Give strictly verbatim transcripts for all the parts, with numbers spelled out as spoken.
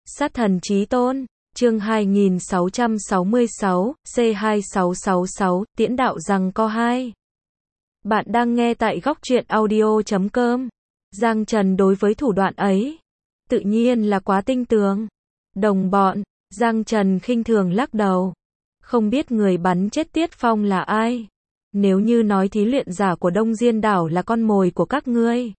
Sát thần chí tôn, chương hai nghìn sáu trăm sáu mươi sáu, C hai sáu sáu sáu, Tiễn đạo giằng co hai. Bạn đang nghe tại góc truyện audio chấm com. Giang Trần đối với thủ đoạn ấy, tự nhiên là quá tinh tường. Đồng bọn, Giang Trần khinh thường lắc đầu. Không biết người bắn chết Tiết Phong là ai? Nếu như nói thí luyện giả của Đông Diên đảo là con mồi của các ngươi,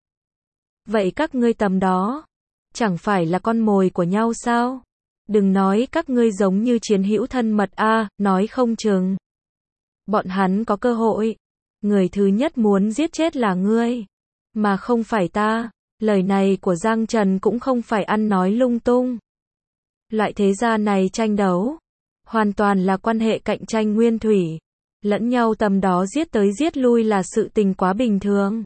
vậy các ngươi tầm đó, chẳng phải là con mồi của nhau sao? Đừng nói các ngươi giống như chiến hữu thân mật a, nói không chừng bọn hắn có cơ hội. Người thứ nhất muốn giết chết là ngươi, mà không phải ta. Lời này của Giang Trần cũng không phải ăn nói lung tung. Loại thế gia này tranh đấu, hoàn toàn là quan hệ cạnh tranh nguyên thủy. Lẫn nhau tầm đó giết tới giết lui là sự tình quá bình thường.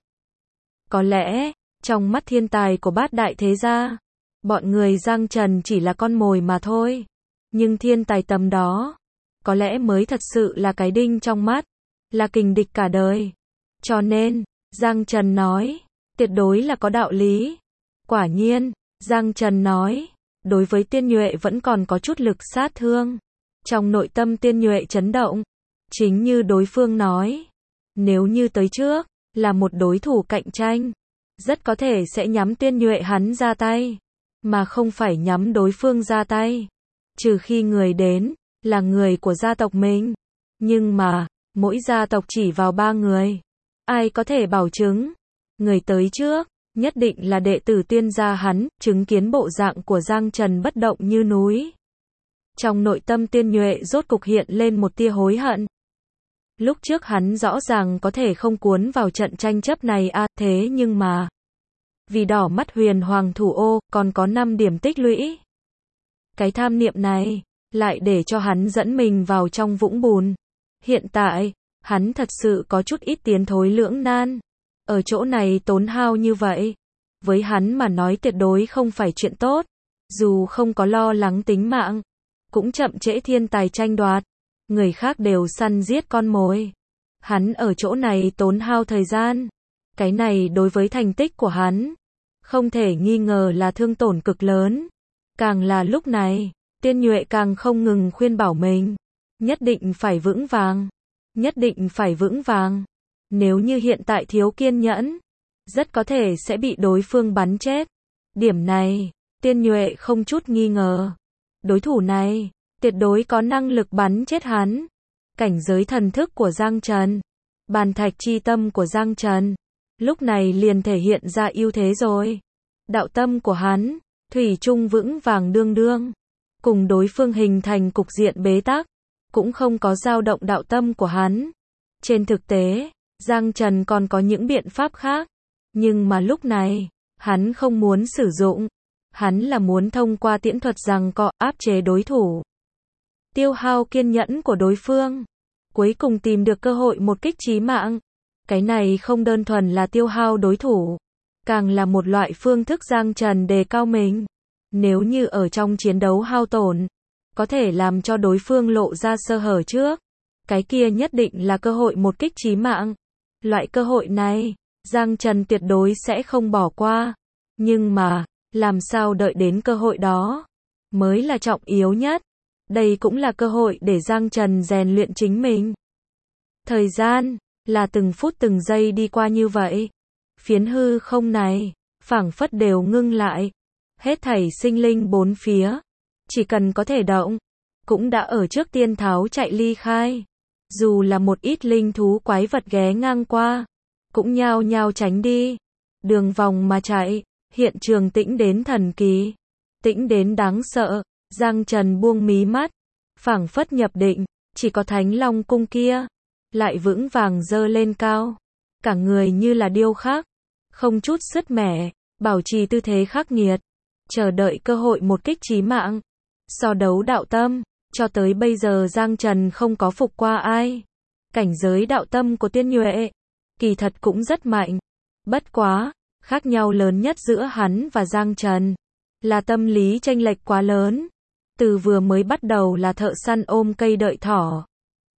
Có lẽ, trong mắt thiên tài của bát đại thế gia, bọn người Giang Trần chỉ là con mồi mà thôi. Nhưng thiên tài tầm đó, có lẽ mới thật sự là cái đinh trong mắt, là kình địch cả đời. Cho nên, Giang Trần nói, tuyệt đối là có đạo lý. Quả nhiên, Giang Trần nói, đối với Tiên Nhuệ vẫn còn có chút lực sát thương. Trong nội tâm Tiên Nhuệ chấn động, chính như đối phương nói, nếu như tới trước, là một đối thủ cạnh tranh, rất có thể sẽ nhắm Tiên Nhuệ hắn ra tay, mà không phải nhắm đối phương ra tay. Trừ khi người đến, là người của gia tộc mình. Nhưng mà, mỗi gia tộc chỉ vào ba người. Ai có thể bảo chứng, người tới trước, nhất định là đệ tử Tiên gia hắn, chứng kiến bộ dạng của Giang Trần bất động như núi. Trong nội tâm Tiên Nhuệ rốt cục hiện lên một tia hối hận. Lúc trước hắn rõ ràng có thể không cuốn vào trận tranh chấp này a, à, thế nhưng mà, vì đỏ mắt huyền hoàng thủ ô, còn có năm điểm tích lũy. Cái tham niệm này, lại để cho hắn dẫn mình vào trong vũng bùn. Hiện tại, hắn thật sự có chút ít tiến thối lưỡng nan. Ở chỗ này tốn hao như vậy, với hắn mà nói tuyệt đối không phải chuyện tốt. Dù không có lo lắng tính mạng, cũng chậm trễ thiên tài tranh đoạt. Người khác đều săn giết con mồi, hắn ở chỗ này tốn hao thời gian. Cái này đối với thành tích của hắn, không thể nghi ngờ là thương tổn cực lớn. Càng là lúc này, Tiên Nhuệ càng không ngừng khuyên bảo mình, nhất định phải vững vàng, nhất định phải vững vàng. Nếu như hiện tại thiếu kiên nhẫn, rất có thể sẽ bị đối phương bắn chết. Điểm này, Tiên Nhuệ không chút nghi ngờ. Đối thủ này, tuyệt đối có năng lực bắn chết hắn. Cảnh giới thần thức của Giang Trần, bàn thạch chi tâm của Giang Trần, lúc này liền thể hiện ra ưu thế rồi. Đạo tâm của hắn, thủy chung vững vàng đương đương, cùng đối phương hình thành cục diện bế tắc, cũng không có dao động đạo tâm của hắn. Trên thực tế, Giang Trần còn có những biện pháp khác, nhưng mà lúc này, hắn không muốn sử dụng. Hắn là muốn thông qua tiễn thuật giằng co áp chế đối thủ, tiêu hao kiên nhẫn của đối phương, cuối cùng tìm được cơ hội một kích chí mạng. Cái này không đơn thuần là tiêu hao đối thủ, càng là một loại phương thức Giang Trần đề cao mình. Nếu như ở trong chiến đấu hao tổn, có thể làm cho đối phương lộ ra sơ hở trước, cái kia nhất định là cơ hội một kích chí mạng. Loại cơ hội này, Giang Trần tuyệt đối sẽ không bỏ qua. Nhưng mà, làm sao đợi đến cơ hội đó, mới là trọng yếu nhất. Đây cũng là cơ hội để Giang Trần rèn luyện chính mình. Thời gian, là từng phút từng giây đi qua như vậy. Phiến hư không này, phảng phất đều ngưng lại. Hết thảy sinh linh bốn phía, chỉ cần có thể động, cũng đã ở trước tiên tháo chạy ly khai. Dù là một ít linh thú quái vật ghé ngang qua, cũng nhao nhao tránh đi. Đường vòng mà chạy, hiện trường tĩnh đến thần kỳ, tĩnh đến đáng sợ. Giang Trần buông mí mắt, phảng phất nhập định, chỉ có Thánh Long cung kia, lại vững vàng giơ lên cao. Cả người như là điêu khắc, không chút sứt mẻ, bảo trì tư thế khắc nghiệt, chờ đợi cơ hội một kích chí mạng. So đấu đạo tâm, cho tới bây giờ Giang Trần không có phục qua ai. Cảnh giới đạo tâm của Tiên Nhuệ, kỳ thật cũng rất mạnh. Bất quá, khác nhau lớn nhất giữa hắn và Giang Trần, là tâm lý chênh lệch quá lớn. Từ vừa mới bắt đầu là thợ săn ôm cây đợi thỏ,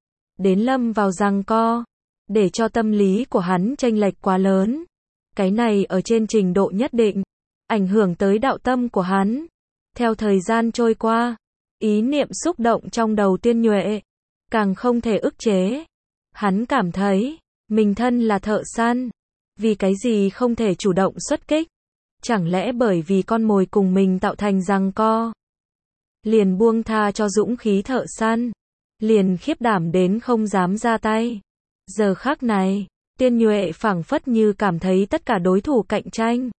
đến lâm vào giằng co, để cho tâm lý của hắn chênh lệch quá lớn. Cái này ở trên trình độ nhất định, ảnh hưởng tới đạo tâm của hắn. Theo thời gian trôi qua, ý niệm xúc động trong đầu Tiên Nhuệ càng không thể ức chế. Hắn cảm thấy, mình thân là thợ săn, vì cái gì không thể chủ động xuất kích? Chẳng lẽ bởi vì con mồi cùng mình tạo thành giằng co? Liền buông tha cho dũng khí thợ săn, liền khiếp đảm đến không dám ra tay. Giờ khắc này, Tiên Nhuệ phảng phất như cảm thấy tất cả đối thủ cạnh tranh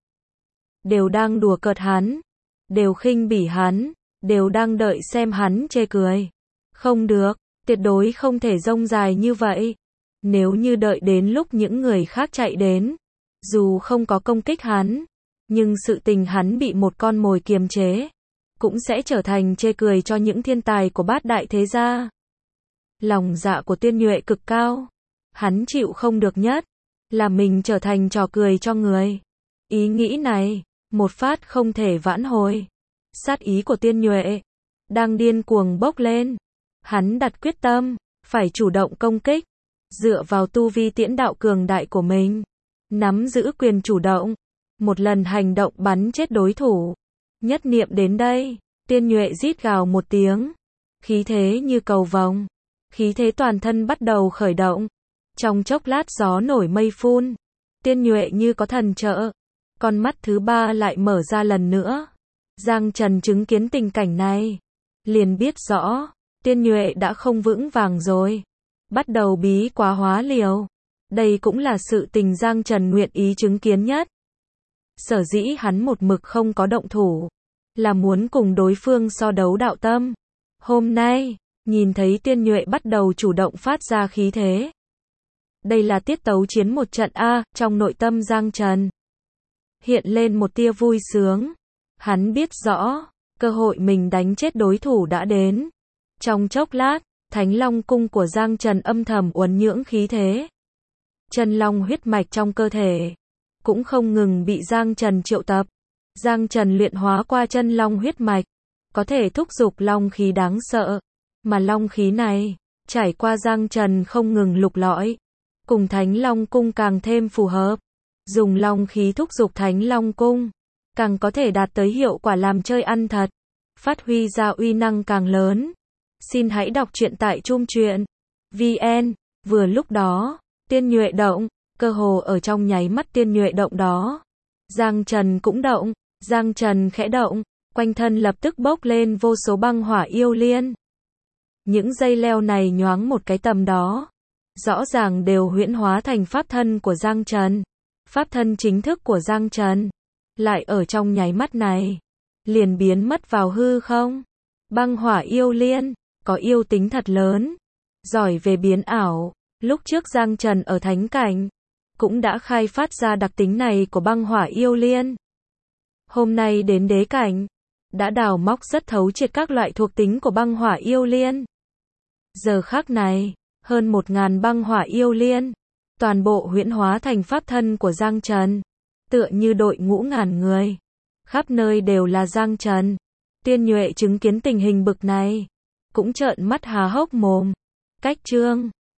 đều đang đùa cợt hắn, đều khinh bỉ hắn, đều đang đợi xem hắn chê cười. Không được, tuyệt đối không thể rông dài như vậy. Nếu như đợi đến lúc những người khác chạy đến, dù không có công kích hắn, nhưng sự tình hắn bị một con mồi kiềm chế, cũng sẽ trở thành chê cười cho những thiên tài của bát đại thế gia. Lòng dạ của Tiên Nhuệ cực cao, hắn chịu không được nhất là mình trở thành trò cười cho người. Ý nghĩ này, một phát không thể vãn hồi. Sát ý của Tiên Nhuệ đang điên cuồng bốc lên. Hắn đặt quyết tâm, phải chủ động công kích, dựa vào tu vi tiễn đạo cường đại của mình, nắm giữ quyền chủ động, một lần hành động bắn chết đối thủ. Nhất niệm đến đây, Tiên Nhuệ rít gào một tiếng, khí thế như cầu vồng, khí thế toàn thân bắt đầu khởi động. Trong chốc lát gió nổi mây phun, Tiên Nhuệ như có thần trợ, con mắt thứ ba lại mở ra lần nữa. Giang Trần chứng kiến tình cảnh này, liền biết rõ, Tiên Nhuệ đã không vững vàng rồi, bắt đầu bí quá hóa liều. Đây cũng là sự tình Giang Trần nguyện ý chứng kiến nhất. Sở dĩ hắn một mực không có động thủ, là muốn cùng đối phương so đấu đạo tâm. Hôm nay, nhìn thấy Tiên Nhuệ bắt đầu chủ động phát ra khí thế. Đây là tiết tấu chiến một trận A, trong nội tâm Giang Trần hiện lên một tia vui sướng. Hắn biết rõ, cơ hội mình đánh chết đối thủ đã đến. Trong chốc lát, Thánh Long cung của Giang Trần âm thầm uốn nhưỡng khí thế. Chân long huyết mạch trong cơ thể cũng không ngừng bị Giang Trần triệu tập. Giang Trần luyện hóa qua chân long huyết mạch, có thể thúc giục long khí đáng sợ, mà long khí này trải qua Giang Trần không ngừng lục lọi, cùng Thánh Long cung càng thêm phù hợp. Dùng long khí thúc giục Thánh Long cung, càng có thể đạt tới hiệu quả làm chơi ăn thật, phát huy ra uy năng càng lớn. Xin hãy đọc truyện tại Chum Truyện vê en. Vừa lúc đó, Tiên Nhuệ động, cơ hồ ở trong nháy mắt Tiên Nhuệ động đó, Giang Trần cũng động. Giang Trần khẽ động, quanh thân lập tức bốc lên vô số băng hỏa yêu liên. Những dây leo này nhoáng một cái tầm đó, rõ ràng đều huyễn hóa thành pháp thân của Giang Trần. Pháp thân chính thức của Giang Trần, lại ở trong nháy mắt này, liền biến mất vào hư không. Băng hỏa yêu liên, có yêu tính thật lớn, giỏi về biến ảo. Lúc trước Giang Trần ở thánh cảnh, cũng đã khai phát ra đặc tính này của băng hỏa yêu liên. Hôm nay đến đế cảnh, đã đào móc rất thấu triệt các loại thuộc tính của băng hỏa yêu liên. Giờ khắc này, hơn một ngàn băng hỏa yêu liên, toàn bộ huyễn hóa thành pháp thân của Giang Trần, tựa như đội ngũ ngàn người, khắp nơi đều là Giang Trần. Tiên Nhuệ chứng kiến tình hình bực này, cũng trợn mắt há hốc mồm. Cách chương